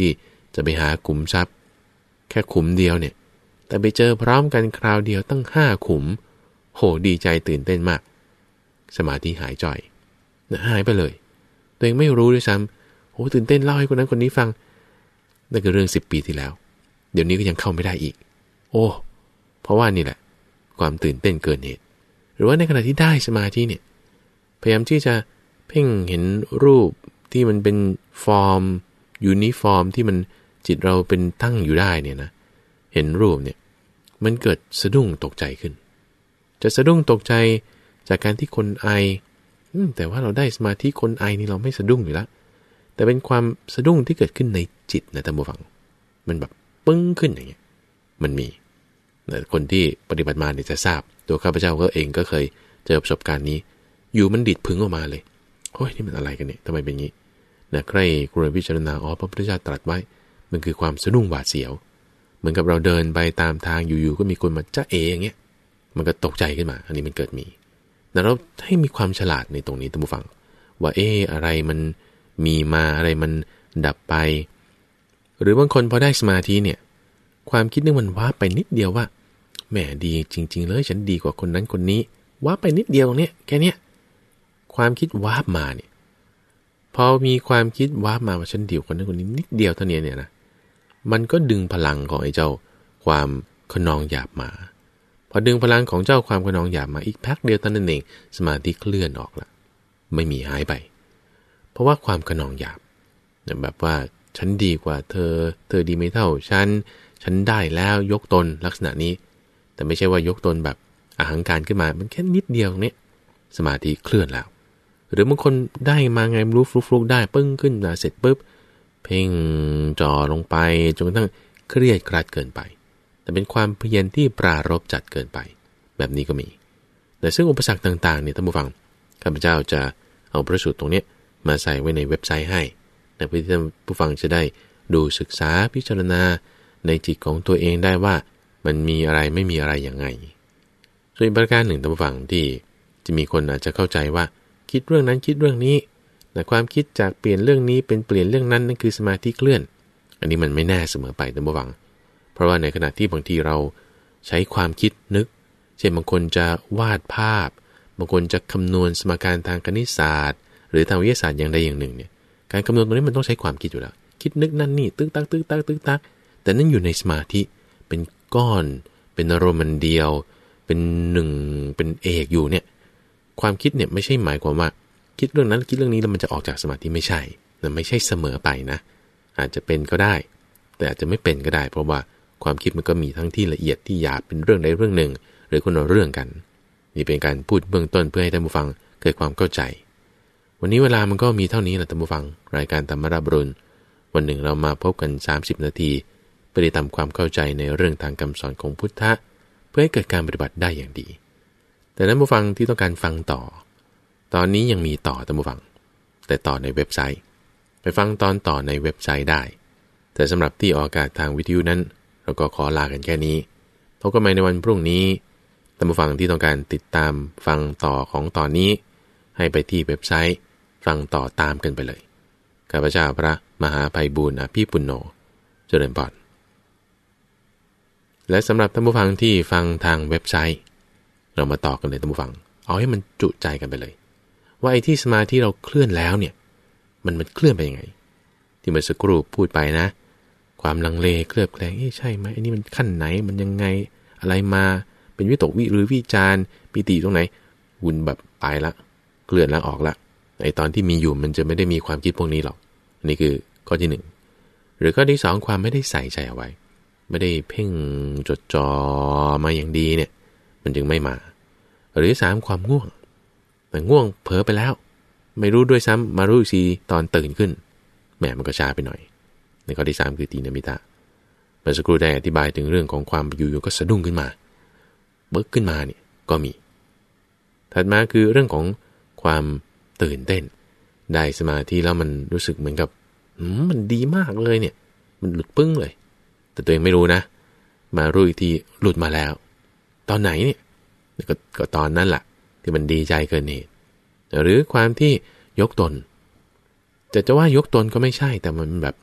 [SPEAKER 1] จะไปหาขุมทรัพย์แค่ขุมเดียวเนี่ยแต่ไปเจอพร้อมกันคราวเดียวตั้งห้าขุมโหดีใจตื่นเต้นมากสมาธิหายจ่อยหายไปเลยตัวเองไม่รู้ด้วยซ้ำโหตื่นเต้นเล่าให้คนนั้นคนนี้ฟังนั่นคือเรื่องสิบปีที่แล้วเดี๋ยวนี้ก็ยังเข้าไม่ได้อีกโอ้เพราะว่านี่แหละความตื่นเต้นเกินเหตุหรือว่าในขณะที่ได้สมาธิเนี่ยพยายามที่จะเพ่งเห็นรูปที่มันเป็นฟอร์มยูนิฟอร์มที่มันจิตเราเป็นตั้งอยู่ได้เนี่ยนะเห็นรูปเนี่ยมันเกิดสะดุ้งตกใจขึ้นจะสะดุ้งตกใจจากการที่คนไอแต่ว่าเราได้สมาธิคนไอนี่เราไม่สะดุ้งอยู่แล้วแต่เป็นความสะดุ้งที่เกิดขึ้นในจิตนะท่านผู้ฟังมันแบบปึ้งขึ้นอย่างเงี้ยมันมีแต่คนที่ปฏิบัติมาเนี่ยจะทราบตัวข้าพเจ้าก็เองก็เคยเจอประสบการณ์นี้อยู่มันดิดพึงออกมาเลยโอ้ยนี่มันอะไรกันเนี่ยทำไมเป็นงี้นะใครกรุณาพิจารณาอ๋อพระพุทธเจ้าตรัสไว้มันคือความสะดุ้งหวาดเสียวเหมือนกับเราเดินไปตามทางอยู่ๆก็มีคนมาจ้าเออย่างเงี้ยมันก็ตกใจขึ้นมาอันนี้มันเกิดมีแต่เราให้มีความฉลาดในตรงนี้ท่านผู้ฟังว่าเอออะไรมันมีมาอะไรมันดับไปหรือบางคนพอได้สมาธิเนี่ยความคิดนึงมันว้าไปนิดเดียวว่าแหมดีจริงๆเลยฉันดีกว่าคนนั้นคนนี้ว้าไปนิดเดียวตรงเนี้ยแค่เนี้ยความคิดว้ามาเนี่ยพอมีความคิดว้ามาว่าฉันดีกว่าคนนั้นคนนี้นิดเดียวเท่านี้เนี่ยนะมันก็ดึงพลังของไอ้เจ้าความขนองหยาบมาพอดึงพลังของเจ้าความขนองหยาบมาอีกพักเดียวเท่านั้นเองสมาธิเคลื่อนออกละไม่มีหายไปเพราะว่าความขนองหยาบแบบว่าฉันดีกว่าเธอเธอดีไม่เท่าฉันฉันได้แล้วยกตนลักษณะนี้แต่ไม่ใช่ว่ายกตนแบบอหังการขึ้นมามันแค่นิดเดียวเนี่ยสมาธิเคลื่อนแล้วหรือบางคนได้มาไงรู้ฟลุกๆได้ปึ้งขึ้นมาเสร็จปุ๊บเพ่งจ่อลงไปจนกระทั่งเครียดครัดเกินไปแต่เป็นความเพียรที่ปรารภจัดเกินไปแบบนี้ก็มีแต่ซึ่งอุปสรรคต่างๆเนี่ยท่านผู้ฟังข้าพเจ้าจะเอาพระสูตรตรงนี้มาใส่ไว้ในเว็บไซต์ให้เพื่อที่ท่านผู้ฟังจะได้ดูศึกษาพิจารณาในจิตของตัวเองได้ว่ามันมีอะไรไม่มีอะไรอย่างไงส่วนอีกประการหนึ่งท่านผู้ฟังที่จะมีคนอาจจะเข้าใจว่าคิดเรื่องนั้นคิดเรื่องนี้แต่ความคิดจากเปลี่ยนเรื่องนี้เป็นเปลี่ยนเรื่องนั้นนั่นคือสมาธิเคลื่อนอันนี้มันไม่แน่เสมอไปท่านผู้ฟังเพราะว่าในขณะที่บางทีเราใช้ความคิดนึกเช่นบางคนจะวาดภาพบางคนจะคำนวณสมการทางคณิตศาสตร์หรือทางวิทยาศาสตร์อย่างใดอย่างหนึ่งเนี่ยการคำนวณตรงนี้มันต้องใช้ความคิดอยู่แล้วคิดนึกนั่นนี่ตึ๊กตักตึ๊กตักตึ๊กตักแต่นั่นอยู่ในสมาธิเป็นก้อนเป็นอารมณ์เดียวเป็นหนึ่งเป็นเอกอยู่เนี่ยความคิดเนี่ยไม่ใช่หมายความว่าคิดเรื่องนั้นคิดเรื่องนี้แล้วมันจะออกจากสมาธิไม่ใช่มันไม่ใช่เสมอไปนะอาจจะเป็นก็ได้แต่อาจจะไม่เป็นก็ได้เพราะว่าความคิดมันก็มีทั้งที่ละเอียดที่หยาบเป็นเรื่องใดเรื่องหนึ่งหรือคนละเรื่องกันนี่เป็นการพูดเบื้องต้นเพื่อให้ท่านผู้ฟังเกิดความเข้าใจวันนี้เวลามันก็มีเท่านี้แหละท่านผู้ฟังรายการธรรมราบรุณวันหนึ่งเรามาพบกันสามสิบนาทีเพื่อได้ทำความเข้าใจในเรื่องทางคำสอนของพุทธะเพื่อให้เกิดการปฏิบัติได้อย่างดีแต่ท่านผู้ฟังที่ต้องการฟังต่อตอนนี้ยังมีต่อท่านผู้ฟังแต่ต่อในเว็บไซต์ไปฟังตอนต่อในเว็บไซต์ได้แต่สำหรับที่ออกอากาศทางวิทยุนั้นเราก็ขอลากันแค่นี้พบกันใหม่ในวันพรุ่งนี้ท่านผู้ฟังที่ต้องการติดตามฟังต่อของตอนนี้ให้ไปที่เว็บไซต์ฟังต่อตามกันไปเลยข้าพเจ้าพระมหาไพบูลย์อภิปุณโญเจริญพรและสำหรับท่านผู้ฟังที่ฟังทางเว็บไซต์เรามาต่อกันเลยท่านผู้ฟังเอาให้มันจุใจกันไปเลยว่าไอ้ที่สมาธิเราเคลื่อนแล้วเนี่ยมันมันเคลื่อนไปยังไงที่เมื่อสักครู่พูดไปนะความลังเลเคลือบแคลงเอ๊ะใช่ไหมไอ้นี่มันขั้นไหนมันยังไงอะไรมาเป็นวิตกวิหรือวิจารปิติตรงไหนวุ่นแบบไปละเคลื่อนแล้วออกละไอ้ตอนที่มีอยู่มันจะไม่ได้มีความคิดพวกนี้หรอกนี่คือข้อที่หนึ่งหรือข้อที่สองความไม่ได้ใส่ใจเอาไว้ไม่ได้เพ่งจดจ่อมาอย่างดีเนี่ยมันจึงไม่มาหรือสามความง่วงแต่ง่วงเผลอไปแล้วไม่รู้ด้วยซ้ำมารู้อีกทีตอนตื่นขึ้นแหมมันก็ช้าไปหน่อยในข้อที่สามคือตีนมิตะเมื่อสักครู่ได้อธิบายถึงเรื่องของความอยู่ๆก็สะดุ้งขึ้นมาเบิกขึ้นมาเนี่ยก็มีถัดมาคือเรื่องของความตื่นเต้นได้สมาธิแล้วมันรู้สึกเหมือนกับมันดีมากเลยเนี่ยมันหลุดปึ้งเลยแต่ตัวเองไม่รู้นะมารู้อีกทีหลุดมาแล้วตอนไหนเนี่ยก็ก็ตอนนั้นแหละที่มันดีใจเกินเหตุหรือความที่ยกตนจะจะว่ายกตนก็ไม่ใช่แต่มันแบบ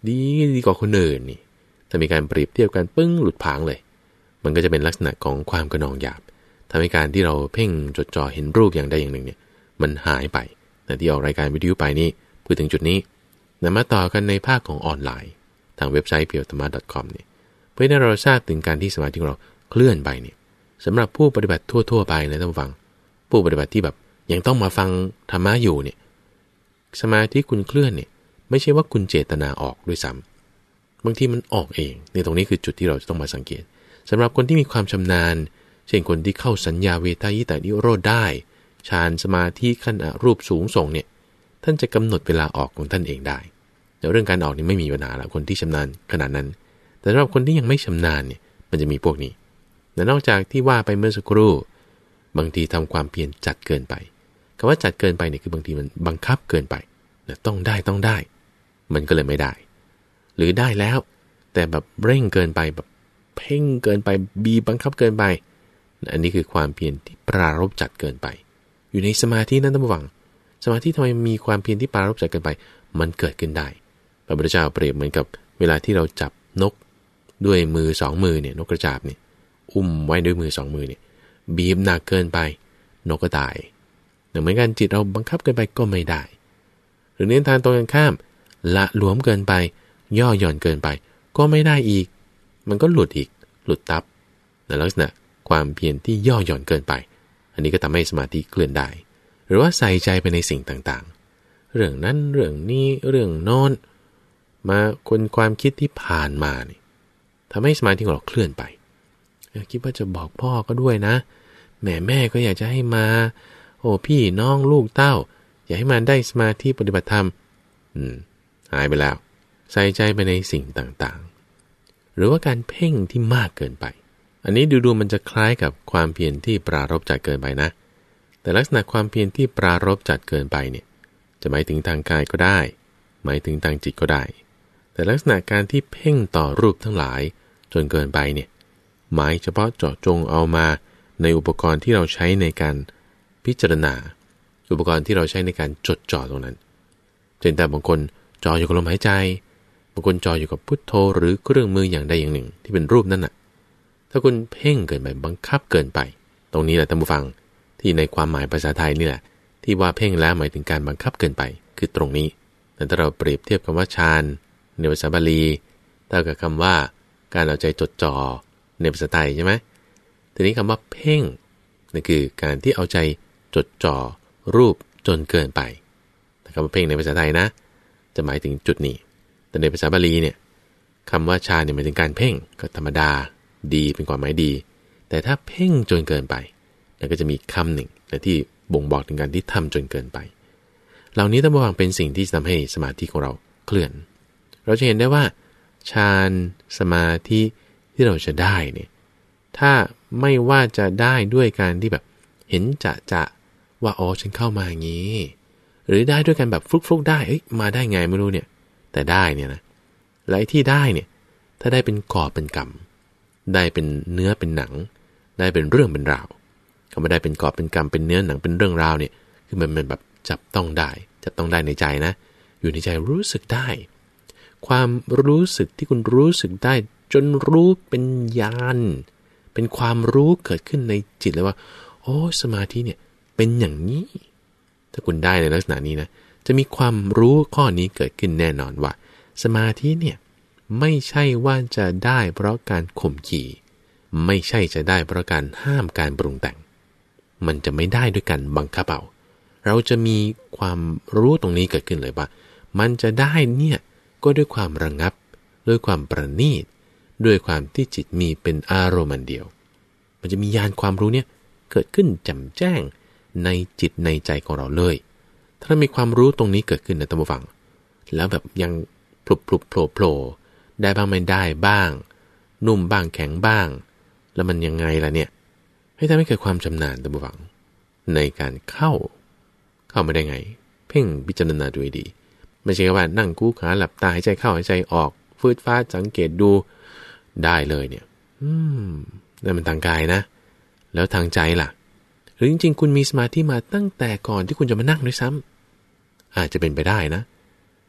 [SPEAKER 1] ดีดีกว่าคนอื่นนี่ถ้ามีการเปรียบเทียบกันปึ้งหลุดผางเลยมันก็จะเป็นลักษณะของความกระนองหยาบทำให้การที่เราเพ่งจดจ่อเห็นรูปอย่างใดอย่างหนึ่งเนี่ยมันหายไปแต่ที่ออกรายการวิทยุไปนี่พูดถึงจุดนี้นำมาต่อกันในภาคของออนไลน์ทางเว็บไซต์ เพียวธรรมะ .com เนี่ยเพื่อให้เราทราบถึงการที่สมาธิของเราเคลื่อนไปเนี่ยสำหรับผู้ปฏิบัติทั่วๆไปนะท่านผู้ฟังผู้ปฏิบัติที่แบบยังต้องมาฟังธรรมะอยู่เนี่ยสมาธิคุณเคลื่อนเนี่ยไม่ใช่ว่าคุณเจตนาออกด้วยซ้ำบางทีมันออกเองในตรงนี้คือจุดที่เราจะต้องมาสังเกตสำหรับคนที่มีความชำนาญเช่นคนที่เข้าสัญญาเวทายตานิโรธได้ฌานสมาธิขั้นอรูปสูงส่งเนี่ยท่านจะกำหนดเวลาออกของท่านเองได้แต่เรื่องการออกนี่ไม่มีปัญหาละคนที่ชำนาญขนาดนั้นแต่สำหรับคนที่ยังไม่ชำนาญเนี่ยมันจะมีพวกนี้แต่นอกจากที่ว่าไปเมื่อสักครู่บางทีทำความเพียรจัดเกินไปคำว่าจัดเกินไปเนี่ยคือบางทีมันบังคับเกินไปต้องได้ต้องได้มันก็เลยไม่ได้หรือได้แล้วแต่แบบเร่งเกินไปแบบเพ่งเกินไปบีบังคับเกินไปอันนี้คือความเพียรที่ปรารภจัดเกินไปอยู่ในสมาธินั้นท่านผู้ฟังสมาธิทำไมมีความเพียรที่ปรารภจัดเกินไปมันเกิดขึ้นได้พระพุทธเจ้าเปรียบเหมือนกับเวลาที่เราจับนกด้วยมือสองมือเนี่ยนกกระจาบเนี่ยอุ้มไว้ด้วยมือสองมือเนี่ยบีบหนักเกินไปนกก็ตายเหมือนกันจิตเราบังคับเกินไปก็ไม่ได้หรือเน้นทางตรงกันข้ามละหลวมเกินไปย่อหย่อนเกินไปก็ไม่ได้อีกมันก็หลุดอีกหลุดตับในลักษณะความเพียรที่ย่อหย่อนเกินไปอันนี้ก็ทำให้สมาธิเคลื่อนได้หรือว่าใส่ใจไปในสิ่งต่างๆเรื่องนั้นเรื่องนี้เรื่องโน้นมาคนความคิดที่ผ่านมานี่ทำให้สมาธิของเราเคลื่อนไปคิดว่าจะบอกพ่อก็ด้วยนะแม่แม่ก็อยากจะให้มาโอ้พี่น้องลูกเต้าอยากให้มาได้สมาธิปฏิบัติธรรมอืมหายไปแล้วใส่ใจไปในสิ่งต่างๆหรือว่าการเพ่งที่มากเกินไปอันนี้ดูๆมันจะคล้ายกับความเพียรที่ปรารภจัดเกินไปนะแต่ลักษณะความเพียรที่ปรารภจัดเกินไปเนี่ยจะหมายถึงทางกายก็ได้หมายถึงทางจิตก็ได้แต่ลักษณะการที่เพ่งต่อรูปทั้งหลายจนเกินไปเนี่ยหมายเฉพาะเจาะจงเอามาในอุปกรณ์ที่เราใช้ในการพิจารณาอุปกรณ์ที่เราใช้ในการจดจ่อตรงนั้นเช่นแต่บางคนจ่ออยู่กับลมหายใจบางคนจ่ออยู่กับพุทโธหรือเครื่องมืออย่างใดอย่างหนึ่งที่เป็นรูปนั้นน่ะถ้าคุณเพ่งเกินไปบังคับเกินไปตรงนี้แหละท่านผู้ฟังที่ในความหมายภาษาไทยนี่แหละที่ว่าเพ่งแล้วหมายถึงการบังคับเกินไปคือตรงนี้แต่ถ้าเราเปรียบเทียบคำว่าฌานในภาษาบาลีเท่ากับคำว่าการเอาใจจดจ่อในภาษาไทยใช่ไหมทีนี้คำว่าเพ่งนั่นคือการที่เอาใจจดจ่อรูปจนเกินไปแต่คำว่าเพ่งในภาษาไทยนะจะหมายถึงจุดนี้แต่ในภาษาบาลีเนี่ยคำว่าฌานเนี่ยหมายถึงการเพ่งก็ธรรมดาดีเป็นความหมายดีแต่ถ้าเพ่งจนเกินไปแล้วก็จะมีคำหนึ่งที่บ่งบอกถึงการที่ทำจนเกินไปเหล่านี้ต้องระวังเป็นสิ่งที่ทำให้สมาธิของเราเคลื่อนเราจะเห็นได้ว่าฌานสมาธิที่เราจะได้เนี่ยถ้าไม่ว่าจะได้ด้วยการที่แบบเห็นจะจะว่าอ๋อฉันเข้ามาอย่างนี้หรือได้ด้วยกันแบบฟลุกๆได้เอ้ยมาได้ไงไม่รู้เนี่ยแต่ได้เนี่ยนะและที่ได้เนี่ยถ้าได้เป็นกอบเป็นกำได้เป็นเนื้อเป็นหนังได้เป็นเรื่องเป็นราวคำว่าได้เป็นกอบเป็นกำเป็นเนื้อหนังเป็นเรื่องราวเนี่ยคือมันเป็นแบบจับต้องได้จับต้องได้ในใจนะอยู่ในใจรู้สึกได้ความรู้สึกที่คุณรู้สึกได้จนรู้เป็นญาณเป็นความรู้เกิดขึ้นในจิตเลยว่าโอ้สมาธิเนี่ยเป็นอย่างนี้ถ้าคุณได้ในลักษณะนี้นะจะมีความรู้ข้อนี้เกิดขึ้นแน่นอนว่าสมาธิเนี่ยไม่ใช่ว่าจะได้เพราะการข่มขี่ไม่ใช่จะได้เพราะการห้ามการปรุงแต่งมันจะไม่ได้ด้วยการบังคับเอาเราจะมีความรู้ตรงนี้เกิดขึ้นเลยว่ามันจะได้เนี่ยก็ด้วยความระงับด้วยความประณีตด้วยความที่จิตมีเป็นอารมณ์เดียวมันจะมีญาณความรู้เนี่ยเกิดขึ้นแจ่มแจ้งในจิตในใจของเราเลยถ้ามีความรู้ตรงนี้เกิดขึ้นในท่านผู้ฟังแล้วแบบยังพลุบพลุบโผล่โผล่ได้บ้างไม่ได้บ้างนุ่มบ้างแข็งบ้างแล้วมันยังไงล่ะเนี่ยให้ทำให้เกิดความชำนาญท่านผู้ฟังในการเข้าเข้าไม่ได้ไงเพ่งพิจารณาดูดีไม่ใช่ว่านั่งกู้ขาหลับตาหายใจเข้าหายใจออกฟืดฟ้าสังเกตดูได้เลยเนี่ยอืมนั่นมันทางกายนะแล้วทางใจล่ะหรือจริงๆคุณมีสมาธิมาตั้งแต่ก่อนที่คุณจะมานั่งด้วยซ้ำอาจจะเป็นไปได้นะ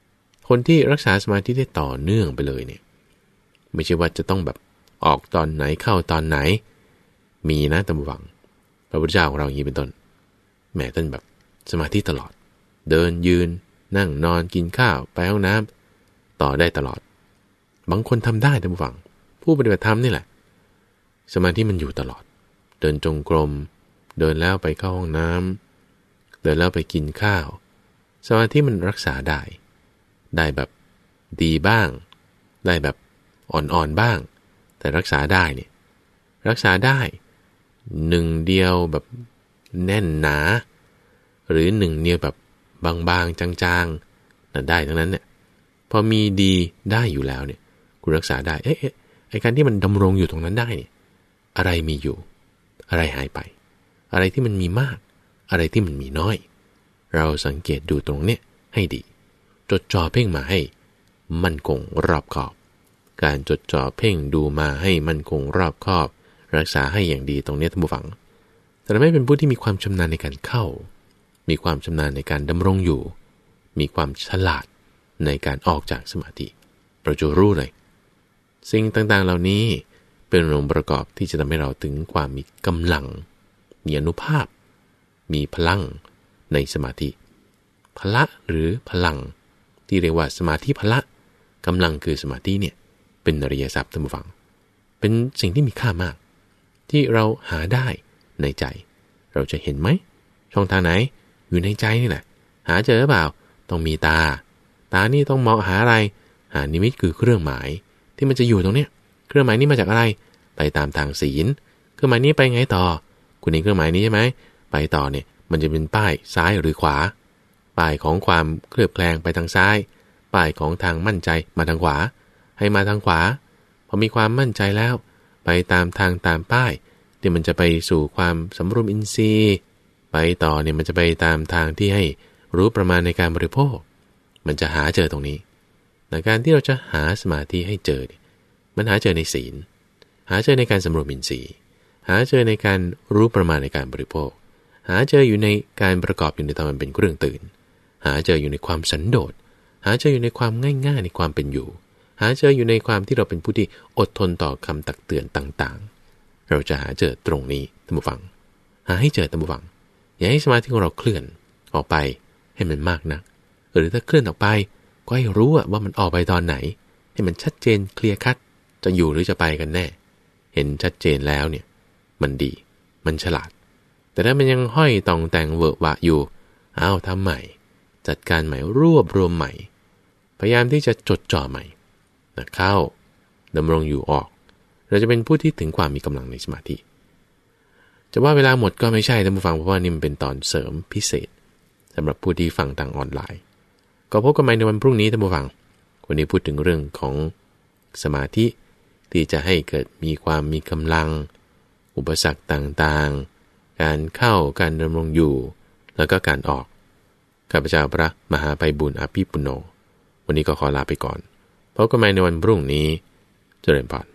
[SPEAKER 1] คนที่รักษาสมาธิได้ต่อเนื่องไปเลยเนี่ยไม่ใช่ว่าจะต้องแบบออกตอนไหนเข้าตอนไหนมีนะตามหวังพระพุทธเจ้าของเราอย่างนี้เป็นต้นแม้ท่านแบบสมาธิตลอดเดินยืนนั่งนอนกินข้าวไปห้องน้ำต่อได้ตลอดบางคนทำได้ตามหวังผู้ปฏิบัติธรรมนี่แหละสมาธิมันอยู่ตลอดเดินจงกรมเดินแล้วไปเข้าห้องน้ำเดินแล้วไปกินข้าวสมาธิมันรักษาได้ได้แบบดีบ้างได้แบบอ่อนๆบ้างแต่รักษาได้เนี่ยรักษาได้หนึ่งเดียวแบบแน่นหนาหรือหนึ่งเดียวแบบบางๆจางๆนั่นได้ทั้งนั้นเนี่ยพอมีดีได้อยู่แล้วเนี่ยคุณรักษาได้เอ๊ะไอ้การที่มันดำรงอยู่ตรงนั้นได้เนี่ยอะไรมีอยู่อะไรหายไปอะไรที่มันมีมากอะไรที่มันมีน้อยเราสังเกตดูตรงเนี้ยให้ดีจดจ่อเพ่งมาให้มั่นคงรอบคอบการจดจ่อเพ่งดูมาให้มั่นคงรอบคอบรักษาให้อย่างดีตรงนี้ท่านผู้ฟังแต่ไม่เป็นผู้ที่มีความชำนาญในการเข้ามีความชำนาญในการดำรงอยู่มีความฉลาดในการออกจากสมาธิเราจะรู้เลยสิ่งต่างๆเหล่านี้เป็นองค์ประกอบที่จะทำให้เราถึงความมีกำลังมีอานุภาพมีพลังในสมาธิพละหรือพลังที่เรียกว่าสมาธิพละกำลังคือสมาธิเนี่ยเป็นอริยทรัพย์ท่านผู้ฟังเป็นสิ่งที่มีค่ามากที่เราหาได้ในใจเราจะเห็นไหมช่องทางไหนอยู่ในใจนี่แหละหาเจอหรือเปล่าต้องมีตาตานี่ต้องมองหาอะไรหานิมิตคือเครื่องหมายที่มันจะอยู่ตรงเนี้ยเครื่องหมายนี้มาจากอะไรไปตามทางศีลเครื่องหมายนี้ไปไงต่อคุณเห็นเครื่องหมายนี้ใช่ไหมไปต่อเนี่ยมันจะเป็นป้ายซ้ายหรือขวาป้ายของความเคลือบแคลงไปทางซ้ายป้ายของทางมั่นใจมาทางขวาให้มาทางขวาพอมีความมั่นใจแล้วไปตามทางตามป้ายที่มันจะไปสู่ความสำรวมอินทรีย์ไปต่อเนี่ยมันจะไปตามทางที่ให้รู้ประมาณในการบริโภคมันจะหาเจอตรงนี้ในการที่เราจะหาสมาธิให้เจอเนี่ยมันหาเจอในศีลหาเจอในการสำรวมอินทรีย์หาเจอในการรู้ประมาณในการบริโภคหาเจออยู่ในการประกอบอยู่ในตอนมันเป็นเครื่องตื่นหาเจออยู่ในความสันโดษหาเจออยู่ในความง่ายๆในความเป็นอยู่หาเจออยู่ในความที่เราเป็นผู้ที่อดทนต่อคำตักเตือนต่างๆเราจะหาเจอตรงนี้ท่านผู้ฟังหาให้เจอท่านผู้ฟังอย่าให้สมาธิของเราเคลื่อนออกไปให้มันมากนักหรือถ้าเคลื่อนออกไปก็ให้รู้ว่ามันออกไปตอนไหนให้มันชัดเจนเคลียร์คัดจะอยู่หรือจะไปกันแน่เห็นชัดเจนแล้วเนี่ยมันดีมันฉลาดแต่ถ้ามันยังห้อยตองแต่งเวอะวะอยู่อ้าวทำใหม่จัดการใหม่รวบรวมใหม่พยายามที่จะจดจ่อใหม่นะเข้าดำรงอยู่ออกเราจะเป็นผู้ที่ถึงความมีกำลังในสมาธิจะว่าเวลาหมดก็ไม่ใช่ท่านผู้ฟังเพราะว่านี่มันเป็นตอนเสริมพิเศษสำหรับผู้ที่ฟังทางออนไลน์ก็พบกันใหม่ในวันพรุ่งนี้ท่านผู้ฟังวันนี้พูดถึงเรื่องของสมาธิที่จะให้เกิดมีความมีกำลังอุปสรรคต่างๆการเข้าการดำรงอยู่แล้วก็การออกข้าพเจ้าพระมหาไพบูลย์อภิปุโนวันนี้ก็ขอลาไปก่อนพบกันใหม่ในวันพรุ่งนี้เจริญพร